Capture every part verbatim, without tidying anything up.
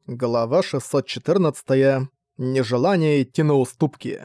Глава шестьсот четырнадцать. Нежелание идти на уступки.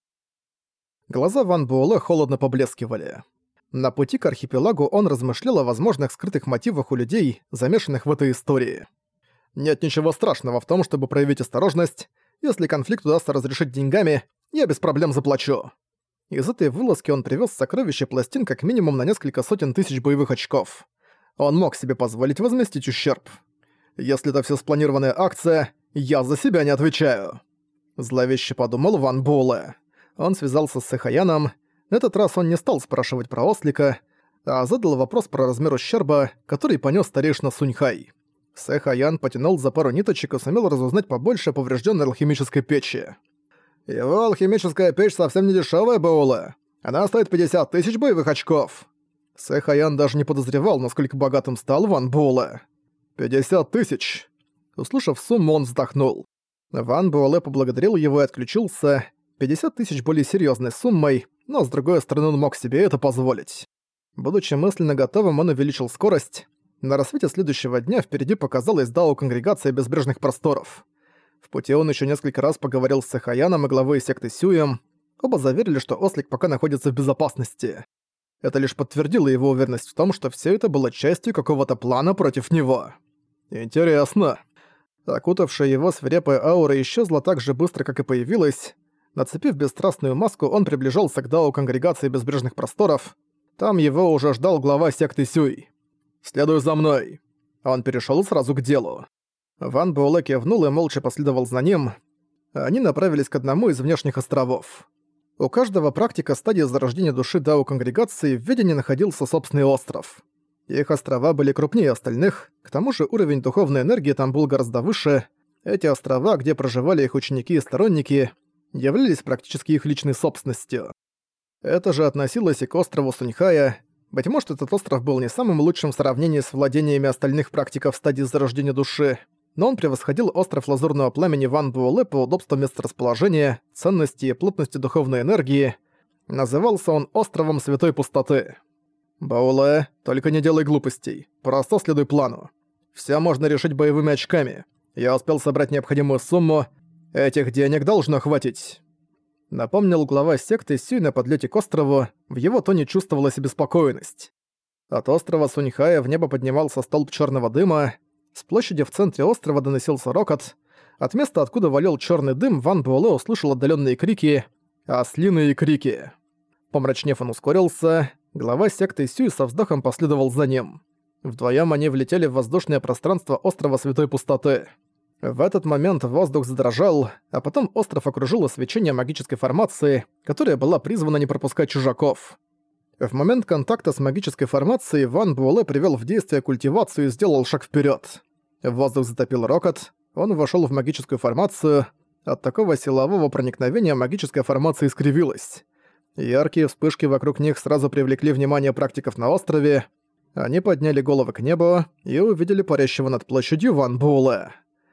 Глаза Ван Буэлэ холодно поблескивали. На пути к архипелагу он размышлял о возможных скрытых мотивах у людей, замешанных в этой истории. Нет ничего страшного в том, чтобы проявить осторожность. Если конфликт удастся разрешить деньгами, я без проблем заплачу. Из этой вылазки он привез сокровище пластин как минимум на несколько сотен тысяч боевых очков. Он мог себе позволить возместить ущерб. Если это всё спланированная акция, я за себя не отвечаю. Зловеще подумал Ван Буэлэ. Он связался с Сэхаяном. На этот раз он не стал спрашивать про ослика, а задал вопрос про размер ущерба, который понёс старейшина Суньхай. Сэхаян потянул за пару ниточек и сумел разузнать побольше о повреждённой алхимической печи. «Его алхимическая печь совсем не дешёвая, Буэлэ. Она стоит пятьдесят тысяч боевых очков». Сэхаян даже не подозревал, насколько богатым стал Ван Буэлэ. «пятьдесят тысяч!» Услышав сумму, он вздохнул. Ван Буэлэ поблагодарил его и отключился. пятьдесят тысяч были серьезной суммой, но с другой стороны он мог себе это позволить. Будучи мысленно готовым, он увеличил скорость. На рассвете следующего дня впереди показалась Дао Конгрегация Безбрежных Просторов. В пути он еще несколько раз поговорил с Сэхаяном и главой секты Сюем. Оба заверили, что ослик пока находится в безопасности. Это лишь подтвердило его уверенность в том, что все это было частью какого-то плана против него. Интересно. Окутавшая его свирепая аура исчезла так же быстро, как и появилась. Нацепив бесстрастную маску, он приближался к Дао Конгрегации Безбрежных Просторов. Там его уже ждал глава секты Сюй. «Следуй за мной». Он перешёл сразу к делу. Ван Буэлэ кивнул и молча последовал за ним. Они направились к одному из внешних островов. У каждого практика стадии зарождения души Дао Конгрегации в ведении находился собственный остров. Их острова были крупнее остальных, к тому же уровень духовной энергии там был гораздо выше. Эти острова, где проживали их ученики и сторонники, являлись практически их личной собственностью. Это же относилось и к острову Суньхая. Быть может, этот остров был не самым лучшим в сравнении с владениями остальных практиков стадии зарождения души, но он превосходил остров Лазурного Пламени Ван Буэлэ по удобству месторасположения, ценности и плотности духовной энергии. Назывался он островом Святой Пустоты. «Буэлэ, только не делай глупостей, просто следуй плану. Всё можно решить боевыми очками. Я успел собрать необходимую сумму, этих денег должно хватить». Напомнил глава секты Сюй на подлёте к острову, в его тоне чувствовалась обеспокоенность. От острова Суньхая в небо поднимался столб чёрного дыма. С площади в центре острова доносился рокот. От места, откуда валил чёрный дым, Ван Буэлэ услышал отдалённые крики, ослиные крики. Помрачнев, он ускорился. Глава секты Сюй со вздохом последовал за ним. Вдвоём они влетели в воздушное пространство острова Святой Пустоты. В этот момент воздух задрожал, а потом остров окружило свечение магической формации, которая была призвана не пропускать чужаков. В момент контакта с магической формацией Ван Буэлэ привёл в действие культивацию и сделал шаг вперёд. Воздух затопил рокот, он вошёл в магическую формацию. От такого силового проникновения магическая формация искривилась. Яркие вспышки вокруг них сразу привлекли внимание практиков на острове. Они подняли головы к небу и увидели парящего над площадью Ван Буэлэ.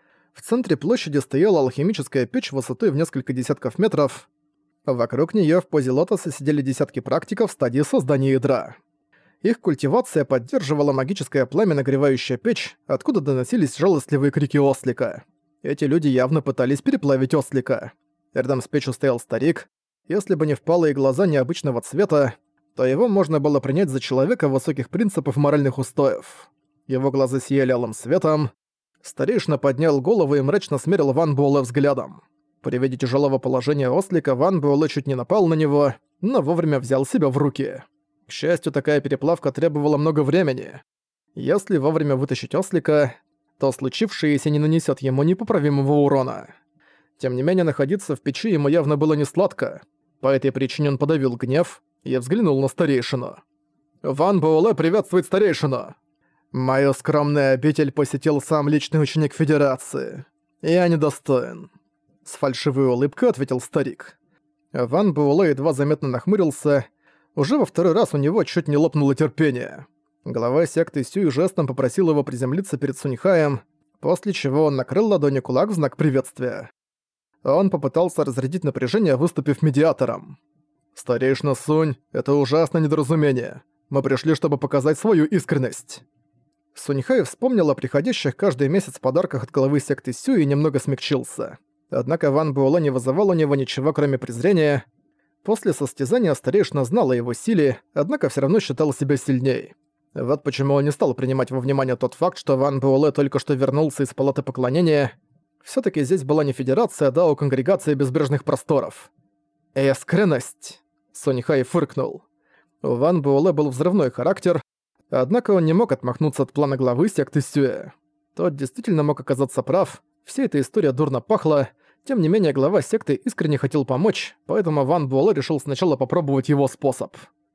В центре площади стояла алхимическая печь высотой в несколько десятков метров. Вокруг неё в позе лотоса сидели десятки практиков в стадии создания ядра. Их культивация поддерживала магическое пламя, нагревающее печь, откуда доносились жалостливые крики ослика. Эти люди явно пытались переплавить ослика. Рядом с печью стоял старик. Если бы не впалые глаза необычного цвета, то его можно было принять за человека высоких принципов и моральных устоев. Его глаза сияли алым светом. Старейшина поднял голову и мрачно смерил Ван Буэлэ взглядом. При виде тяжелого положения ослика Ван Буэлэ чуть не напал на него, но вовремя взял себя в руки. К счастью, такая переплавка требовала много времени. Если вовремя вытащить ослика, то случившееся не нанесет ему непоправимого урона. Тем не менее, находиться в печи ему явно было не сладко. По этой причине он подавил гнев и взглянул на старейшину. «Ван Буэлэ приветствует старейшину!» «Мою скромную обитель посетил сам личный ученик Федерации. Я недостоин», — с фальшивой улыбкой ответил старик. Ван Буэлэ едва заметно нахмурился. Уже во второй раз у него чуть не лопнуло терпение. Глава секты Сюй жестом попросил его приземлиться перед Суньхаем, после чего он накрыл ладонью кулак в знак приветствия. Он попытался разрядить напряжение, выступив медиатором. «Старейшина Сунь, это ужасное недоразумение. Мы пришли, чтобы показать свою искренность». Суньхай вспомнил о приходящих каждый месяц подарках от главы секты Сю и немного смягчился. Однако Ван Буэлэ не вызывал у него ничего, кроме презрения. После состязания старейшина знал о его силе, однако все равно считал себя сильней. Вот почему он не стал принимать во внимание тот факт, что Ван Буэлэ только что вернулся из палаты поклонения. Всё-таки здесь была не федерация, а дао Конгрегация Безбрежных Просторов. «Искренность!» — Суньхай фыркнул. У Ван Буэлэ был взрывной характер, однако он не мог отмахнуться от плана главы секты Сюэ. Тот действительно мог оказаться прав, вся эта история дурно пахла, тем не менее глава секты искренне хотел помочь, поэтому Ван Буэлэ решил сначала попробовать его способ.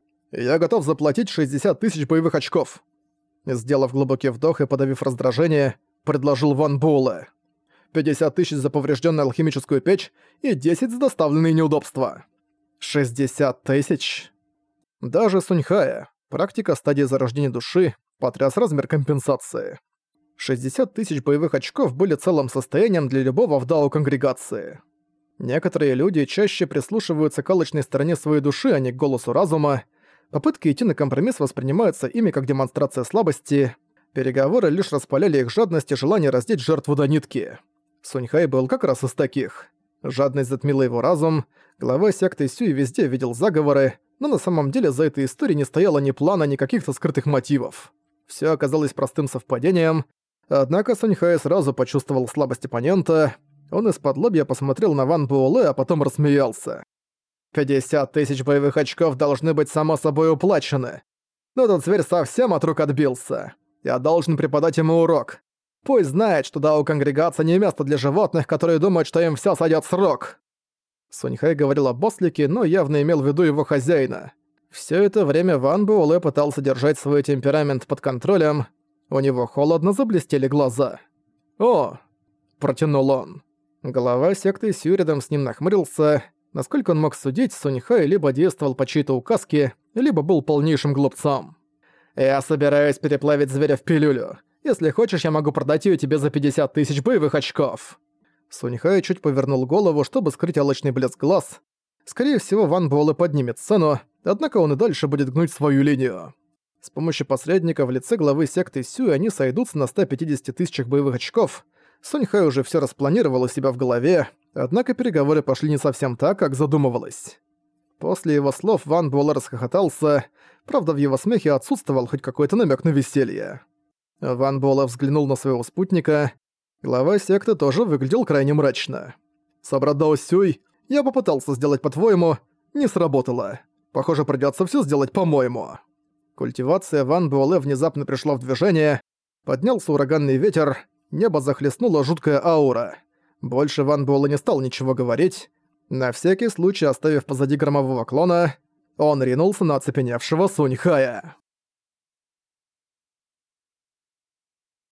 «Я готов заплатить шестьдесят тысяч боевых очков», сделав глубокий вдох и подавив раздражение, предложил Ван Буэлэ. пятьдесят тысяч за поврежденную алхимическую печь и десять за доставленные неудобства. шестьдесят тысяч. Даже Суньхая, практика стадии зарождения души, потряс размер компенсации. шестьдесят тысяч боевых очков были целым состоянием для любого в дао Конгрегации. Некоторые люди чаще прислушиваются к алчной стороне своей души, а не к голосу разума. Попытки идти на компромисс воспринимаются ими как демонстрация слабости. Переговоры лишь распаляли их жадность и желание раздеть жертву до нитки. Суньхай был как раз из таких. Жадность затмила его разум, глава секты Сюй везде видел заговоры, но на самом деле за этой историей не стояло ни плана, ни каких-то скрытых мотивов. Всё оказалось простым совпадением, однако Суньхай сразу почувствовал слабость оппонента, он из-под лобья посмотрел на Ван Буэлэ, а потом рассмеялся. «пятьдесят тысяч боевых очков должны быть само собой уплачены. Но этот зверь совсем от рук отбился. Я должен преподать ему урок. Пусть знает, что дао Конгрегация не место для животных, которые думают, что им всё сойдёт с рук». Суньхай говорил об ослике, но явно имел в виду его хозяина. Всё это время Ван Буэлэ пытался держать свой темперамент под контролем. У него холодно заблестели глаза. «О!» – протянул он. Глава секты Сю рядом с ним нахмурился. Насколько он мог судить, Суньхай либо действовал по чьей-то указке, либо был полнейшим глупцом. «Я собираюсь переплавить зверя в пилюлю. Если хочешь, я могу продать её тебе за пятьдесят тысяч боевых очков». Суньхай чуть повернул голову, чтобы скрыть алчный блеск глаз. Скорее всего, Ван Буэлэ поднимет цену, однако он и дальше будет гнуть свою линию. С помощью посредника в лице главы секты Сюй они сойдутся на ста пятидесяти тысячах боевых очков. Суньхай уже всё распланировал у себя в голове, однако переговоры пошли не совсем так, как задумывалось. После его слов Ван Буэлэ расхохотался, правда в его смехе отсутствовал хоть какой-то намёк на веселье. Ван Буэлэ взглянул на своего спутника. Глава секты тоже выглядел крайне мрачно. «Собрат Дао Сюй, я попытался сделать по-твоему, не сработало. Похоже, придётся всё сделать по-моему». Культивация Ван Буэлэ внезапно пришла в движение, поднялся ураганный ветер, небо захлестнула жуткая аура. Больше Ван Буэлэ не стал ничего говорить. На всякий случай, оставив позади громового клона, он ринулся на оцепеневшего Суньхая.